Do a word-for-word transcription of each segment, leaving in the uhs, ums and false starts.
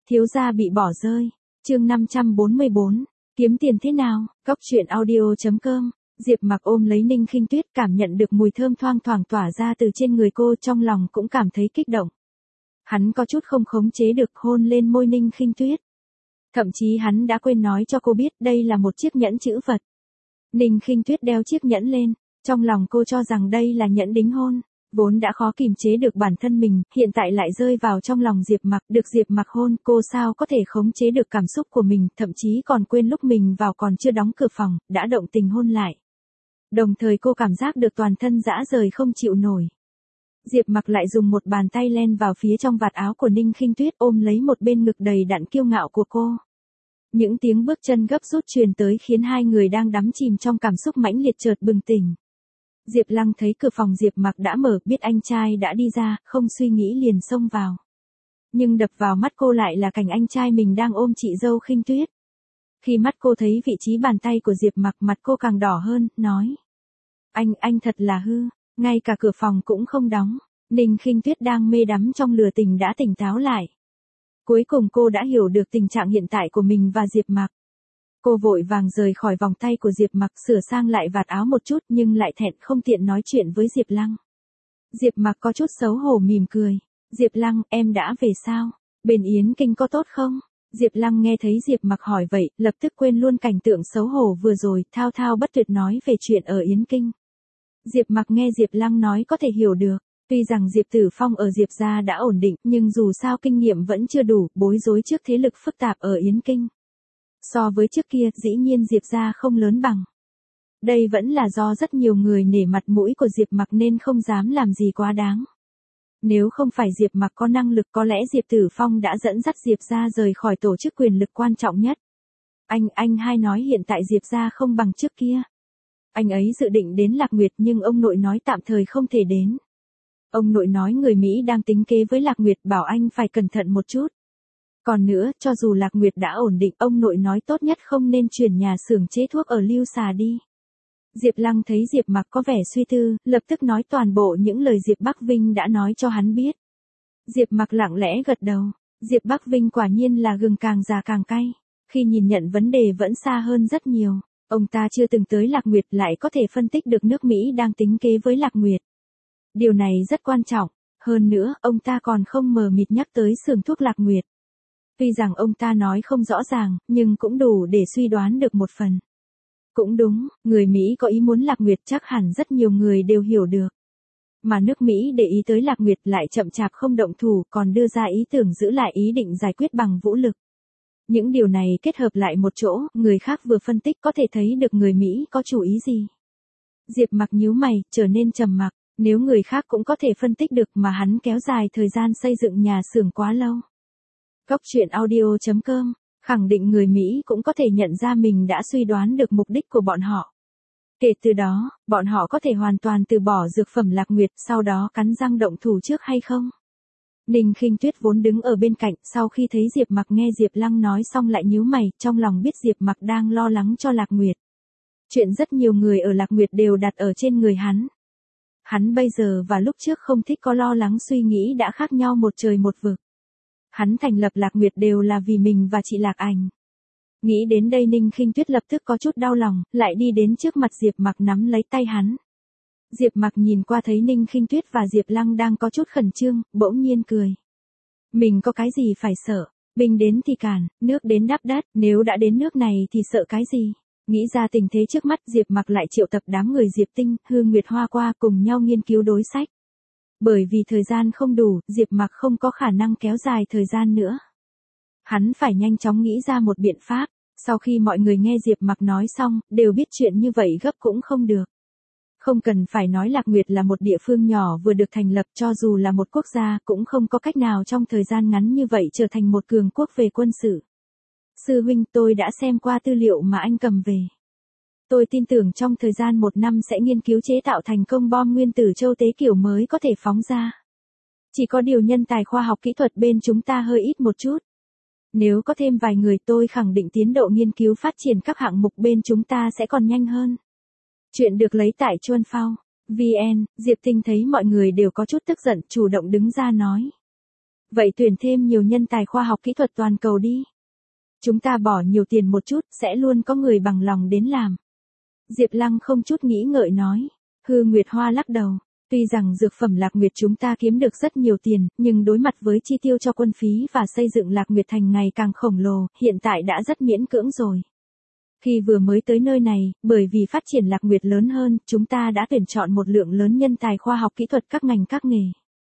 Thiếu gia bị bỏ rơi. Chương năm trăm bốn mươi bốn, kiếm tiền thế nào? Cóc truyện audio chấm com. Diệp Mặc ôm lấy Ninh Khinh Tuyết, cảm nhận được mùi thơm thoang thoảng tỏa ra từ trên người cô, trong lòng cũng cảm thấy kích động. Hắn có chút không khống chế được hôn lên môi Ninh Khinh Tuyết. Thậm chí hắn đã quên nói cho cô biết đây là một chiếc nhẫn chữ vật. Ninh Khinh Tuyết đeo chiếc nhẫn lên, trong lòng cô cho rằng đây là nhẫn đính hôn, vốn đã khó kìm chế được bản thân mình, hiện tại lại rơi vào trong lòng Diệp Mặc, được Diệp Mặc hôn, cô sao có thể khống chế được cảm xúc của mình, thậm chí còn quên lúc mình vào còn chưa đóng cửa phòng, đã động tình hôn lại. Đồng thời cô cảm giác được toàn thân rã rời không chịu nổi. Diệp Mặc lại dùng một bàn tay len vào phía trong vạt áo của Ninh Khinh Tuyết, ôm lấy một bên ngực đầy đặn kiêu ngạo của cô. Những tiếng bước chân gấp rút truyền tới khiến hai người đang đắm chìm trong cảm xúc mãnh liệt chợt bừng tỉnh. Diệp Lăng thấy cửa phòng Diệp Mặc đã mở, biết anh trai đã đi ra, không suy nghĩ liền xông vào. Nhưng đập vào mắt cô lại là cảnh anh trai mình đang ôm chị dâu Khinh Tuyết. Khi mắt cô thấy vị trí bàn tay của Diệp Mặc, mặt cô càng đỏ hơn, nói: Anh, anh thật là hư, ngay cả cửa phòng cũng không đóng. Ninh Khinh Tuyết đang mê đắm trong lửa tình đã tỉnh táo lại. Cuối cùng cô đã hiểu được tình trạng hiện tại của mình và Diệp Mặc. Cô vội vàng rời khỏi vòng tay của Diệp Mặc, sửa sang lại vạt áo một chút nhưng lại thẹn không tiện nói chuyện với Diệp Lăng. Diệp Mặc có chút xấu hổ mỉm cười. Diệp Lăng, em đã về sao? Bên Yến Kinh có tốt không? Diệp Lăng nghe thấy Diệp Mặc hỏi vậy, lập tức quên luôn cảnh tượng xấu hổ vừa rồi, thao thao bất tuyệt nói về chuyện ở Yến Kinh. Diệp Mặc nghe Diệp Lăng nói có thể hiểu được. Tuy rằng Diệp Tử Phong ở Diệp gia đã ổn định, nhưng dù sao kinh nghiệm vẫn chưa đủ, bối rối trước thế lực phức tạp ở Yến Kinh. So với trước kia, dĩ nhiên Diệp gia không lớn bằng. Đây vẫn là do rất nhiều người nể mặt mũi của Diệp Mặc nên không dám làm gì quá đáng. Nếu không phải Diệp Mặc có năng lực, có lẽ Diệp Tử Phong đã dẫn dắt Diệp gia rời khỏi tổ chức quyền lực quan trọng nhất. Anh, anh hai nói hiện tại Diệp gia không bằng trước kia. Anh ấy dự định đến Lạc Nguyệt nhưng ông nội nói tạm thời không thể đến. Ông nội nói người Mỹ đang tính kế với Lạc Nguyệt, bảo anh phải cẩn thận một chút. Còn nữa, cho dù Lạc Nguyệt đã ổn định, ông nội nói tốt nhất không nên chuyển nhà xưởng chế thuốc ở Lưu Xà đi. Diệp Lăng thấy Diệp Mặc có vẻ suy tư, lập tức nói toàn bộ những lời Diệp Bắc Vinh đã nói cho hắn biết. Diệp Mặc lặng lẽ gật đầu. Diệp Bắc Vinh quả nhiên là gừng càng già càng cay. Khi nhìn nhận vấn đề vẫn xa hơn rất nhiều. Ông ta chưa từng tới Lạc Nguyệt lại có thể phân tích được nước Mỹ đang tính kế với Lạc Nguyệt. Điều này rất quan trọng. Hơn nữa, ông ta còn không mờ mịt nhắc tới xưởng thuốc Lạc Nguyệt. Tuy rằng ông ta nói không rõ ràng, nhưng cũng đủ để suy đoán được một phần. Cũng đúng, người Mỹ có ý muốn Lạc Nguyệt chắc hẳn rất nhiều người đều hiểu được. Mà nước Mỹ để ý tới Lạc Nguyệt lại chậm chạp không động thủ, còn đưa ra ý tưởng giữ lại ý định giải quyết bằng vũ lực. Những điều này kết hợp lại một chỗ, người khác vừa phân tích có thể thấy được người Mỹ có chủ ý gì. Diệp Mặc nhíu mày, trở nên trầm mặc. Nếu người khác cũng có thể phân tích được mà hắn kéo dài thời gian xây dựng nhà xưởng quá lâu. Cóc truyện audio chấm com, khẳng định người Mỹ cũng có thể nhận ra mình đã suy đoán được mục đích của bọn họ. Kể từ đó, bọn họ có thể hoàn toàn từ bỏ dược phẩm Lạc Nguyệt, sau đó cắn răng động thủ trước hay không? Ninh Khinh Tuyết vốn đứng ở bên cạnh, sau khi thấy Diệp Mặc nghe Diệp Lăng nói xong lại nhíu mày, trong lòng biết Diệp Mặc đang lo lắng cho Lạc Nguyệt. Chuyện rất nhiều người ở Lạc Nguyệt đều đặt ở trên người hắn. Hắn bây giờ và lúc trước không thích có lo lắng suy nghĩ đã khác nhau một trời một vực. Hắn thành lập Lạc Nguyệt đều là vì mình và chị Lạc Ảnh. Nghĩ đến đây Ninh Khinh Tuyết lập tức có chút đau lòng, lại đi đến trước mặt Diệp Mặc nắm lấy tay hắn. Diệp Mặc nhìn qua thấy Ninh Khinh Tuyết và Diệp Lăng đang có chút khẩn trương, bỗng nhiên cười. Mình có cái gì phải sợ, binh đến thì cản, nước đến đáp đất, nếu đã đến nước này thì sợ cái gì. Nghĩ ra tình thế trước mắt, Diệp Mặc lại triệu tập đám người Diệp Tinh, Hương Nguyệt Hoa qua cùng nhau nghiên cứu đối sách. Bởi vì thời gian không đủ, Diệp Mặc không có khả năng kéo dài thời gian nữa. Hắn phải nhanh chóng nghĩ ra một biện pháp. Sau khi mọi người nghe Diệp Mặc nói xong, đều biết chuyện như vậy gấp cũng không được. Không cần phải nói Lạc Nguyệt là một địa phương nhỏ vừa được thành lập, cho dù là một quốc gia cũng không có cách nào trong thời gian ngắn như vậy trở thành một cường quốc về quân sự. Sư huynh, tôi đã xem qua tư liệu mà anh cầm về. Tôi tin tưởng trong thời gian một năm sẽ nghiên cứu chế tạo thành công bom nguyên tử châu tế kiểu mới có thể phóng ra. Chỉ có điều nhân tài khoa học kỹ thuật bên chúng ta hơi ít một chút. Nếu có thêm vài người tôi khẳng định tiến độ nghiên cứu phát triển các hạng mục bên chúng ta sẽ còn nhanh hơn. Chuyện được lấy tại Chuan Phao. vê en, Diệp Tinh thấy mọi người đều có chút tức giận, chủ động đứng ra nói. Vậy tuyển thêm nhiều nhân tài khoa học kỹ thuật toàn cầu đi. Chúng ta bỏ nhiều tiền một chút, sẽ luôn có người bằng lòng đến làm. Diệp Lăng không chút nghĩ ngợi nói. Hư Nguyệt Hoa lắc đầu. Tuy rằng dược phẩm Lạc Nguyệt chúng ta kiếm được rất nhiều tiền, nhưng đối mặt với chi tiêu cho quân phí và xây dựng Lạc Nguyệt thành ngày càng khổng lồ, hiện tại đã rất miễn cưỡng rồi. Khi vừa mới tới nơi này, bởi vì phát triển Lạc Nguyệt lớn hơn, chúng ta đã tuyển chọn một lượng lớn nhân tài khoa học kỹ thuật các ngành các nghề.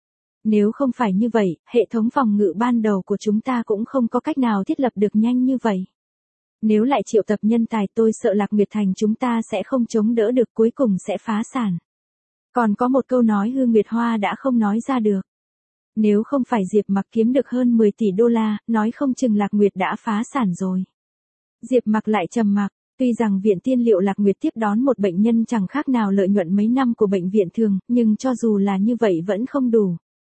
Nếu không phải như vậy, hệ thống phòng ngự ban đầu của chúng ta cũng không có cách nào thiết lập được nhanh như vậy. Nếu lại triệu tập nhân tài tôi sợ Lạc Nguyệt thành chúng ta sẽ không chống đỡ được, cuối cùng sẽ phá sản. Còn có một câu nói Hư Nguyệt Hoa đã không nói ra được. Nếu không phải Diệp Mặc kiếm được hơn mười tỷ đô la, nói không chừng Lạc Nguyệt đã phá sản rồi. Diệp Mặc lại trầm mặc, tuy rằng viện tiên liệu Lạc Nguyệt tiếp đón một bệnh nhân chẳng khác nào lợi nhuận mấy năm của bệnh viện thường, nhưng cho dù là như vậy vẫn không đủ.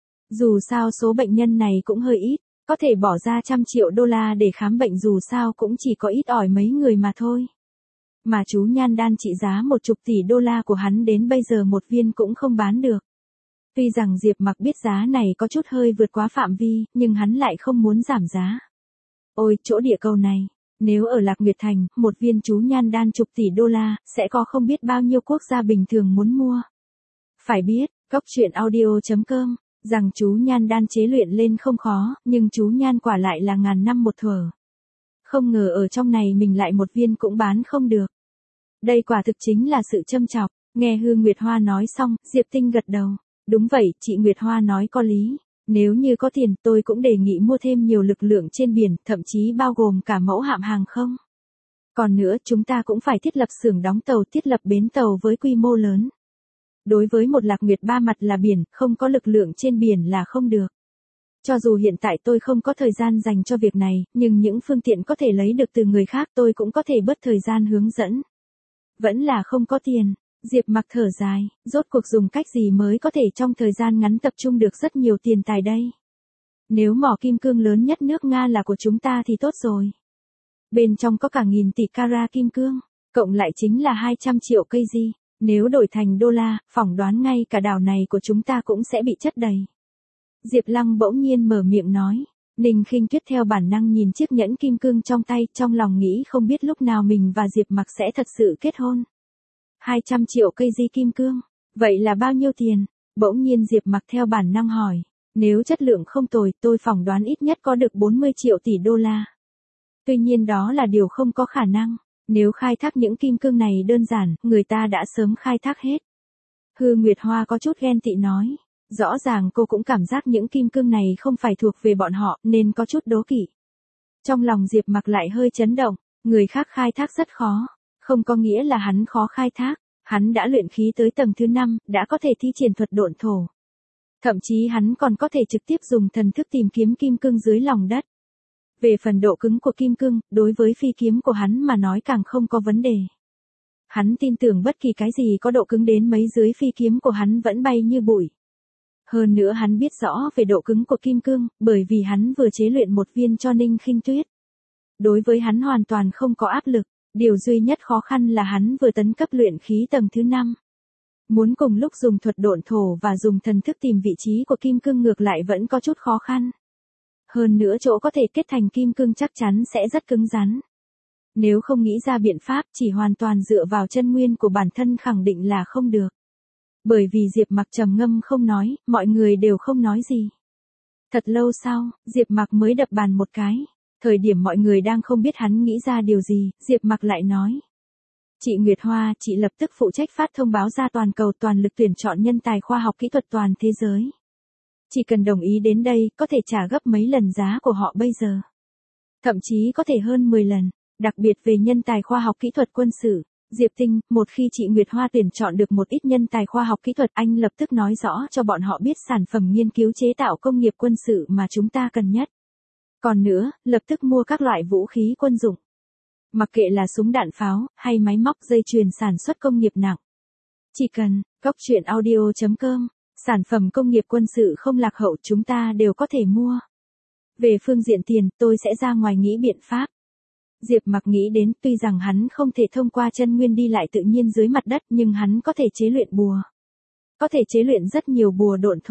Dù sao số bệnh nhân này cũng hơi ít, có thể bỏ ra trăm triệu đô la để khám bệnh dù sao cũng chỉ có ít ỏi mấy người mà thôi. Mà chú nhan đan trị giá một chục tỷ đô la của hắn đến bây giờ một viên cũng không bán được. Tuy rằng Diệp Mặc biết giá này có chút hơi vượt quá phạm vi, nhưng hắn lại không muốn giảm giá. Ôi, chỗ địa cầu này, nếu ở Lạc Nguyệt thành, một viên chú nhan đan chục tỷ đô la, sẽ có không biết bao nhiêu quốc gia bình thường muốn mua. Phải biết, Cốc Truyện Audio chấm com, rằng chú nhan đan chế luyện lên không khó, nhưng chú nhan quả lại là ngàn năm một thuở. Không ngờ ở trong này mình lại một viên cũng bán không được. Đây quả thực chính là sự châm chọc. Nghe Hư Nguyệt Hoa nói xong, Diệp Tinh gật đầu. Đúng vậy, chị Nguyệt Hoa nói có lý. Nếu như có tiền tôi cũng đề nghị mua thêm nhiều lực lượng trên biển, thậm chí bao gồm cả mẫu hạm hàng không. Còn nữa chúng ta cũng phải thiết lập xưởng đóng tàu, thiết lập bến tàu với quy mô lớn. Đối với một Lạc Nguyệt ba mặt là biển, không có lực lượng trên biển là không được. Cho dù hiện tại tôi không có thời gian dành cho việc này, nhưng những phương tiện có thể lấy được từ người khác tôi cũng có thể bớt thời gian hướng dẫn. Vẫn là không có tiền. Diệp Mặc thở dài, rốt cuộc dùng cách gì mới có thể trong thời gian ngắn tập trung được rất nhiều tiền tài đây. Nếu mỏ kim cương lớn nhất nước Nga là của chúng ta thì tốt rồi. Bên trong có cả nghìn tỷ carat kim cương, cộng lại chính là hai trăm triệu cây gì. Nếu đổi thành đô la, phỏng đoán ngay cả đảo này của chúng ta cũng sẽ bị chất đầy. Diệp Lăng bỗng nhiên mở miệng nói. Ninh Khinh Tuyết theo bản năng nhìn chiếc nhẫn kim cương trong tay, trong lòng nghĩ không biết lúc nào mình và Diệp Mặc sẽ thật sự kết hôn. hai trăm triệu cây di kim cương, vậy là bao nhiêu tiền? Bỗng nhiên Diệp Mặc theo bản năng hỏi. Nếu chất lượng không tồi, tôi phỏng đoán ít nhất có được bốn mươi triệu tỷ đô la. Tuy nhiên đó là điều không có khả năng. Nếu khai thác những kim cương này đơn giản, người ta đã sớm khai thác hết. Hư Nguyệt Hoa có chút ghen tị nói. Rõ ràng cô cũng cảm giác những kim cương này không phải thuộc về bọn họ, nên có chút đố kỵ. Trong lòng Diệp Mặc lại hơi chấn động, người khác khai thác rất khó, không có nghĩa là hắn khó khai thác, hắn đã luyện khí tới tầng thứ năm, đã có thể thi triển thuật độn thổ. Thậm chí hắn còn có thể trực tiếp dùng thần thức tìm kiếm kim cương dưới lòng đất. Về phần độ cứng của kim cương, đối với phi kiếm của hắn mà nói càng không có vấn đề. Hắn tin tưởng bất kỳ cái gì có độ cứng đến mấy dưới phi kiếm của hắn vẫn bay như bụi. Hơn nữa hắn biết rõ về độ cứng của kim cương, bởi vì hắn vừa chế luyện một viên cho Ninh Khinh Tuyết. Đối với hắn hoàn toàn không có áp lực, điều duy nhất khó khăn là hắn vừa tấn cấp luyện khí tầng thứ năm. Muốn cùng lúc dùng thuật độn thổ và dùng thần thức tìm vị trí của kim cương ngược lại vẫn có chút khó khăn. Hơn nữa chỗ có thể kết thành kim cương chắc chắn sẽ rất cứng rắn. Nếu không nghĩ ra biện pháp chỉ hoàn toàn dựa vào chân nguyên của bản thân khẳng định là không được. Bởi vì Diệp Mặc trầm ngâm không nói, mọi người đều không nói gì. Thật lâu sau, Diệp Mặc mới đập bàn một cái. Thời điểm mọi người đang không biết hắn nghĩ ra điều gì, Diệp Mặc lại nói. Chị Nguyệt Hoa, chị lập tức phụ trách phát thông báo ra toàn cầu toàn lực tuyển chọn nhân tài khoa học kỹ thuật toàn thế giới. Chỉ cần đồng ý đến đây, có thể trả gấp mấy lần giá của họ bây giờ. Thậm chí có thể hơn mười lần, đặc biệt về nhân tài khoa học kỹ thuật quân sự. Diệp Tinh, một khi chị Nguyệt Hoa tuyển chọn được một ít nhân tài khoa học kỹ thuật, anh lập tức nói rõ cho bọn họ biết sản phẩm nghiên cứu chế tạo công nghiệp quân sự mà chúng ta cần nhất. Còn nữa, lập tức mua các loại vũ khí quân dụng. Mặc kệ là súng đạn pháo, hay máy móc dây chuyền sản xuất công nghiệp nặng. Chỉ cần, Cốc Truyện Audio chấm com, sản phẩm công nghiệp quân sự không lạc hậu chúng ta đều có thể mua. Về phương diện tiền, tôi sẽ ra ngoài nghĩ biện pháp. Diệp Mặc nghĩ đến, tuy rằng hắn không thể thông qua chân nguyên đi lại tự nhiên dưới mặt đất, nhưng hắn có thể chế luyện bùa. Có thể chế luyện rất nhiều bùa độn thổ.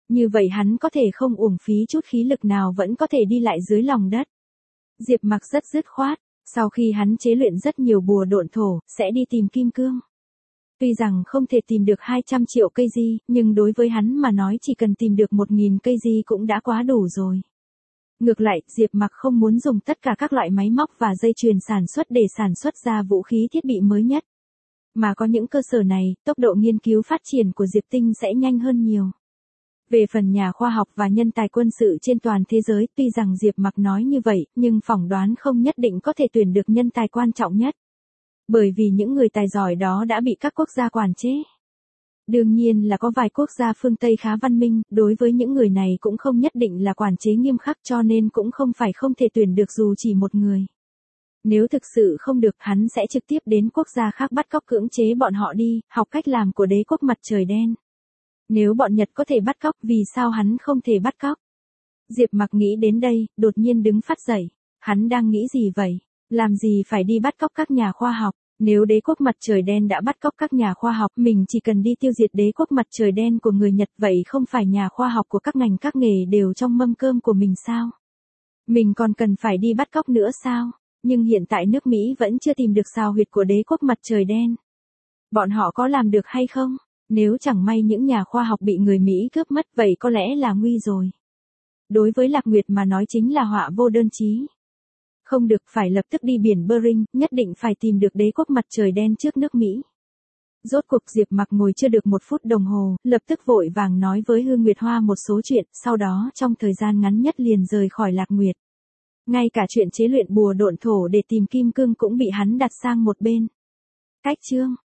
Như vậy hắn có thể không uổng phí chút khí lực nào vẫn có thể đi lại dưới lòng đất. Diệp Mặc rất dứt khoát, sau khi hắn chế luyện rất nhiều bùa độn thổ, sẽ đi tìm kim cương. Tuy rằng không thể tìm được hai trăm triệu cây di, nhưng đối với hắn mà nói chỉ cần tìm được một nghìn cây di cũng đã quá đủ rồi. Ngược lại, Diệp Mặc không muốn dùng tất cả các loại máy móc và dây chuyền sản xuất để sản xuất ra vũ khí thiết bị mới nhất. Mà có những cơ sở này, tốc độ nghiên cứu phát triển của Diệp Tinh sẽ nhanh hơn nhiều. Về phần nhà khoa học và nhân tài quân sự trên toàn thế giới, tuy rằng Diệp Mặc nói như vậy, nhưng phỏng đoán không nhất định có thể tuyển được nhân tài quan trọng nhất. Bởi vì những người tài giỏi đó đã bị các quốc gia quản chế. Đương nhiên là có vài quốc gia phương Tây khá văn minh, đối với những người này cũng không nhất định là quản chế nghiêm khắc cho nên cũng không phải không thể tuyển được dù chỉ một người. Nếu thực sự không được hắn sẽ trực tiếp đến quốc gia khác bắt cóc cưỡng chế bọn họ đi, học cách làm của đế quốc mặt trời đen. Nếu bọn Nhật có thể bắt cóc vì sao hắn không thể bắt cóc? Diệp Mặc nghĩ đến đây, đột nhiên đứng phát dậy. Hắn đang nghĩ gì vậy? Làm gì phải đi bắt cóc các nhà khoa học? Nếu đế quốc mặt trời đen đã bắt cóc các nhà khoa học, mình chỉ cần đi tiêu diệt đế quốc mặt trời đen của người Nhật, vậy không phải nhà khoa học của các ngành các nghề đều trong mâm cơm của mình sao? Mình còn cần phải đi bắt cóc nữa sao? Nhưng hiện tại nước Mỹ vẫn chưa tìm được sao huyệt của đế quốc mặt trời đen. Bọn họ có làm được hay không? Nếu chẳng may những nhà khoa học bị người Mỹ cướp mất vậy có lẽ là nguy rồi. Đối với Lạc Nguyệt mà nói chính là họa vô đơn chí. Không được, phải lập tức đi biển Bering, nhất định phải tìm được đế quốc mặt trời đen trước nước Mỹ. Rốt cuộc Diệp Mặc ngồi chưa được một phút đồng hồ, lập tức vội vàng nói với Hương Nguyệt Hoa một số chuyện, sau đó trong thời gian ngắn nhất liền rời khỏi Lạc Nguyệt. Ngay cả chuyện chế luyện bùa độn thổ để tìm kim cương cũng bị hắn đặt sang một bên. Cách chương